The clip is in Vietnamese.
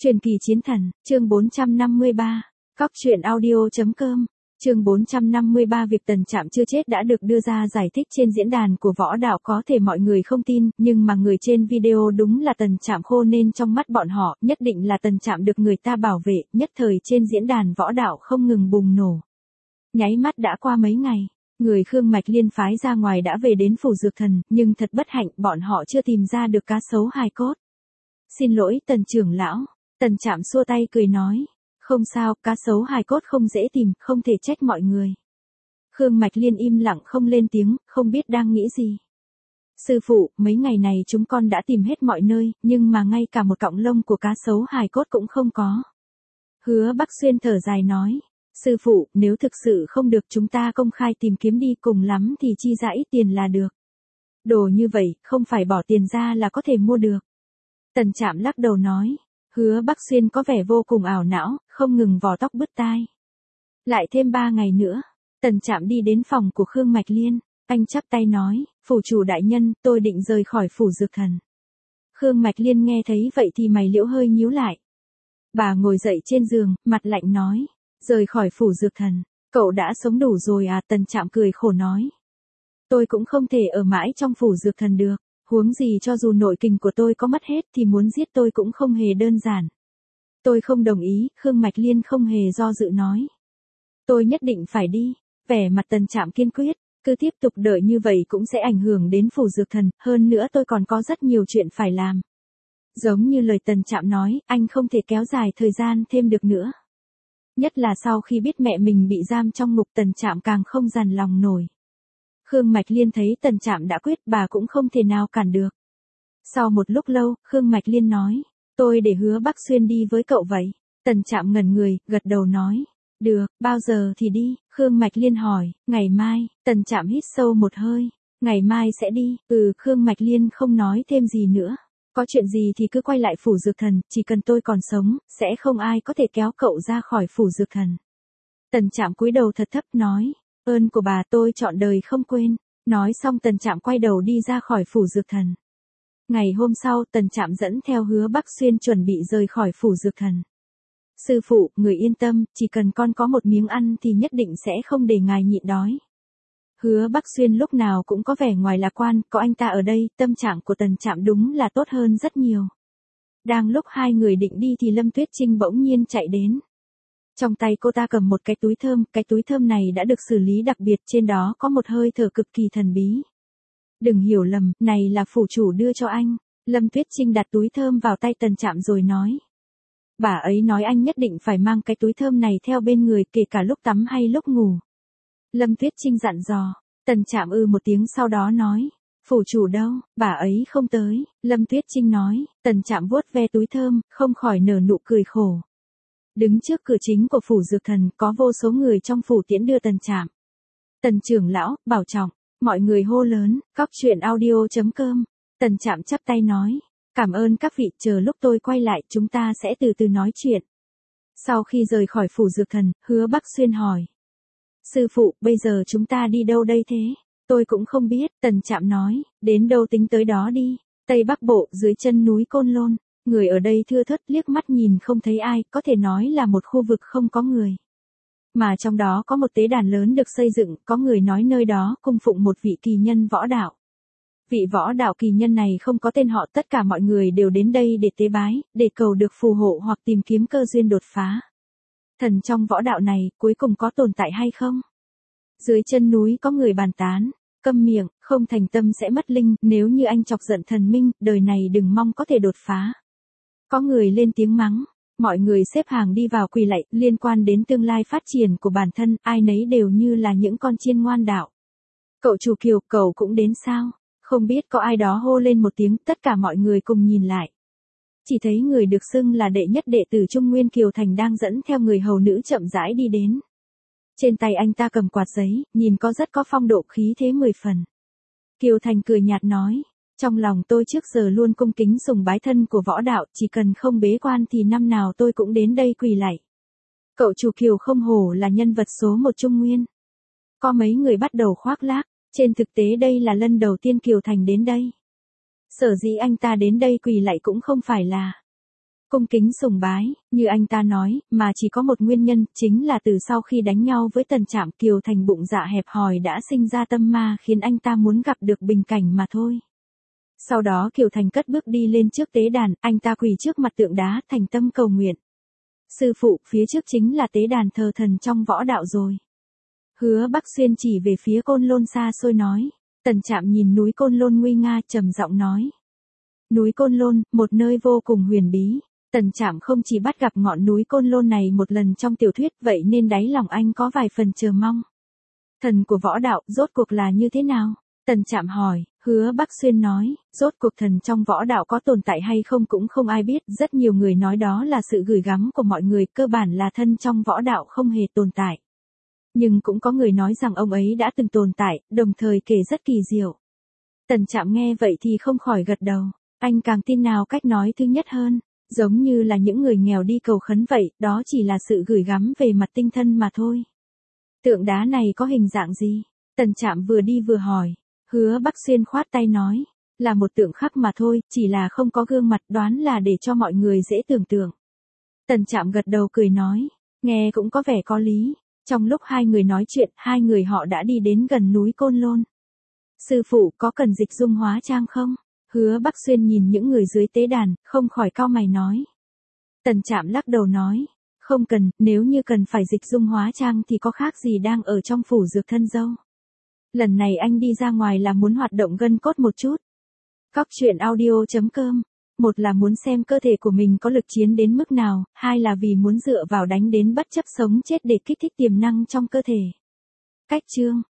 Truyền kỳ chiến thần, chương 453. Cóc truyện audio.com. Chương 453. Việc Tần Trạm chưa chết đã được đưa ra giải thích trên diễn đàn của võ đạo, có thể mọi người không tin, nhưng mà người trên video đúng là Tần Trạm khô, nên trong mắt bọn họ, nhất định là Tần Trạm được người ta bảo vệ. Nhất thời trên diễn đàn võ đạo không ngừng bùng nổ. Nháy mắt đã qua mấy ngày, người Khương Mạch Liên phái ra ngoài đã về đến phủ Dược Thần, nhưng thật bất hạnh, bọn họ chưa tìm ra được cá sấu hài cốt. Xin lỗi Tần trưởng lão. Tần Trạm xua tay cười nói, không sao, cá sấu hài cốt không dễ tìm, không thể trách mọi người. Khương Mạch Liên im lặng không lên tiếng, không biết đang nghĩ gì. Sư phụ, mấy ngày này chúng con đã tìm hết mọi nơi, nhưng mà ngay cả một cọng lông của cá sấu hài cốt cũng không có. Hứa Bắc Xuyên thở dài nói, sư phụ, nếu thực sự không được chúng ta công khai tìm kiếm đi, cùng lắm thì chi ra ít tiền là được. Đồ như vậy, không phải bỏ tiền ra là có thể mua được. Tần Trạm lắc đầu nói. Hứa Bắc Xuyên có vẻ vô cùng ảo não, không ngừng vò tóc bứt tai. Lại thêm 3 ngày nữa, Tần Trạm đi đến phòng của Khương Mạch Liên, anh chắp tay nói, phủ chủ đại nhân, tôi định rời khỏi phủ Dược Thần. Khương Mạch Liên nghe thấy vậy thì mày liễu hơi nhíu lại. Bà ngồi dậy trên giường, mặt lạnh nói, rời khỏi phủ Dược Thần, cậu đã sống đủ rồi à? Tần Trạm cười khổ nói. Tôi cũng không thể ở mãi trong phủ Dược Thần được. Huống gì cho dù nội kình của tôi có mất hết thì muốn giết tôi cũng không hề đơn giản. Tôi không đồng ý, Khương Mạch Liên không hề do dự nói. Tôi nhất định phải đi, vẻ mặt Tần Trạm kiên quyết, cứ tiếp tục đợi như vậy cũng sẽ ảnh hưởng đến phủ Dược Thần, hơn nữa tôi còn có rất nhiều chuyện phải làm. Giống như lời Tần Trạm nói, anh không thể kéo dài thời gian thêm được nữa. Nhất là sau khi biết mẹ mình bị giam trong ngục, Tần Trạm càng không dằn lòng nổi. Khương Mạch Liên thấy Tần Trạm đã quyết, bà cũng không thể nào cản được. Sau một lúc lâu, Khương Mạch Liên nói, tôi để Hứa Bắc Xuyên đi với cậu vậy. Tần Trạm ngẩn người, gật đầu nói, được, bao giờ thì đi? Khương Mạch Liên hỏi, ngày mai. Tần Trạm hít sâu một hơi, ngày mai sẽ đi. Khương Mạch Liên không nói thêm gì nữa. Có chuyện gì thì cứ quay lại phủ Dược Thần, chỉ cần tôi còn sống, sẽ không ai có thể kéo cậu ra khỏi phủ Dược Thần. Tần Trạm cúi đầu thật thấp nói, ơn của bà tôi trọn đời không quên. Nói xong Tần Trạm quay đầu đi ra khỏi phủ Dược Thần. Ngày hôm sau, Tần Trạm dẫn theo Hứa Bắc Xuyên chuẩn bị rời khỏi phủ Dược Thần. Sư phụ, người yên tâm, chỉ cần con có một miếng ăn thì nhất định sẽ không để ngài nhịn đói. Hứa Bắc Xuyên lúc nào cũng có vẻ ngoài lạc quan, có anh ta ở đây, tâm trạng của Tần Trạm đúng là tốt hơn rất nhiều. Đang lúc hai người định đi thì Lâm Tuyết Trinh bỗng nhiên chạy đến. Trong tay cô ta cầm một cái túi thơm này đã được xử lý đặc biệt, trên đó có một hơi thở cực kỳ thần bí. Đừng hiểu lầm, này là phủ chủ đưa cho anh. Lâm Tuyết Trinh đặt túi thơm vào tay Tần Trạm rồi nói. Bà ấy nói anh nhất định phải mang cái túi thơm này theo bên người, kể cả lúc tắm hay lúc ngủ. Lâm Tuyết Trinh dặn dò. Tần Trạm một tiếng sau đó nói. Phủ chủ đâu, bà ấy không tới. Lâm Tuyết Trinh nói. Tần Trạm vuốt ve túi thơm, không khỏi nở nụ cười khổ. Đứng trước cửa chính của phủ Dược Thần, có vô số người trong phủ tiễn đưa Tần Trạm. Tần trưởng lão, bảo trọng. Mọi người hô lớn, cóc truyện audio.com. Tần Trạm chắp tay nói, cảm ơn các vị, chờ lúc tôi quay lại chúng ta sẽ từ từ nói chuyện. Sau khi rời khỏi phủ Dược Thần, Hứa Bắc Xuyên hỏi. Sư phụ, bây giờ chúng ta đi đâu đây thế? Tôi cũng không biết. Tần Trạm nói, đến đâu tính tới đó đi. Tây Bắc Bộ, dưới chân núi Côn Lôn. Người ở đây thưa thớt, liếc mắt nhìn không thấy ai, có thể nói là một khu vực không có người. Mà trong đó có một tế đàn lớn được xây dựng, có người nói nơi đó cung phụng một vị kỳ nhân võ đạo. Vị võ đạo kỳ nhân này không có tên họ, tất cả mọi người đều đến đây để tế bái, để cầu được phù hộ hoặc tìm kiếm cơ duyên đột phá. Thần trong võ đạo này, cuối cùng có tồn tại hay không? Dưới chân núi có người bàn tán, câm miệng, không thành tâm sẽ mất linh, nếu như anh chọc giận thần minh, đời này đừng mong có thể đột phá. Có người lên tiếng mắng, mọi người xếp hàng đi vào quỳ lạy, liên quan đến tương lai phát triển của bản thân, ai nấy đều như là những con chiên ngoan đạo. Cậu chủ Kiều, cậu cũng đến sao? Không biết có ai đó hô lên một tiếng, tất cả mọi người cùng nhìn lại. Chỉ thấy người được xưng là đệ nhất đệ tử Trung Nguyên Kiều Thành đang dẫn theo người hầu nữ chậm rãi đi đến. Trên tay anh ta cầm quạt giấy, nhìn có rất có phong độ khí thế 10 phần. Kiều Thành cười nhạt nói. Trong lòng tôi trước giờ luôn cung kính sùng bái thân của võ đạo, chỉ cần không bế quan thì năm nào tôi cũng đến đây quỳ lạy. Cậu chủ Kiều không hổ là nhân vật số 1 Trung Nguyên. Có mấy người bắt đầu khoác lác, trên thực tế đây là lần đầu tiên Kiều Thành đến đây. Sở dĩ anh ta đến đây quỳ lạy cũng không phải là cung kính sùng bái, như anh ta nói, mà chỉ có một nguyên nhân, chính là từ sau khi đánh nhau với Tần Trạm, Kiều Thành bụng dạ hẹp hòi đã sinh ra tâm ma khiến anh ta muốn gặp được Bình Cảnh mà thôi. Sau đó Kiều Thành cất bước đi lên trước tế đàn, anh ta quỳ trước mặt tượng đá thành tâm cầu nguyện. Sư phụ, phía trước chính là tế đàn thờ thần trong võ đạo rồi. Hứa Bắc Xuyên chỉ về phía Côn Lôn xa xôi nói. Tần Trạm nhìn núi Côn Lôn nguy nga trầm giọng nói. Núi Côn Lôn, một nơi vô cùng huyền bí. Tần Trạm không chỉ bắt gặp ngọn núi Côn Lôn này một lần trong tiểu thuyết, vậy nên đáy lòng anh có vài phần chờ mong. Thần của võ đạo, rốt cuộc là như thế nào? Tần Trạm hỏi. Hứa Bắc Xuyên nói, rốt cuộc thần trong võ đạo có tồn tại hay không cũng không ai biết, rất nhiều người nói đó là sự gửi gắm của mọi người, cơ bản là thân trong võ đạo không hề tồn tại. Nhưng cũng có người nói rằng ông ấy đã từng tồn tại, đồng thời kể rất kỳ diệu. Tần Trạm nghe vậy thì không khỏi gật đầu, anh càng tin nào cách nói thứ nhất hơn, giống như là những người nghèo đi cầu khấn vậy, đó chỉ là sự gửi gắm về mặt tinh thần mà thôi. Tượng đá này có hình dạng gì? Tần Trạm vừa đi vừa hỏi. Hứa Bắc Xuyên khoát tay nói, là một tượng khắc mà thôi, chỉ là không có gương mặt, đoán là để cho mọi người dễ tưởng tượng. Tần Trạm gật đầu cười nói, nghe cũng có vẻ có lý. Trong lúc hai người nói chuyện, hai người họ đã đi đến gần núi Côn Lôn. Sư phụ, có cần dịch dung hóa trang không? Hứa Bắc Xuyên nhìn những người dưới tế đàn, không khỏi cau mày nói. Tần Trạm lắc đầu nói, không cần, nếu như cần phải dịch dung hóa trang thì có khác gì đang ở trong phủ dược thân dâu. Lần này anh đi ra ngoài là muốn hoạt động gân cốt một chút. Cóc truyện audio.com. Một là muốn xem cơ thể của mình có lực chiến đến mức nào, hai là vì muốn dựa vào đánh đến bất chấp sống chết để kích thích tiềm năng trong cơ thể. Cách chương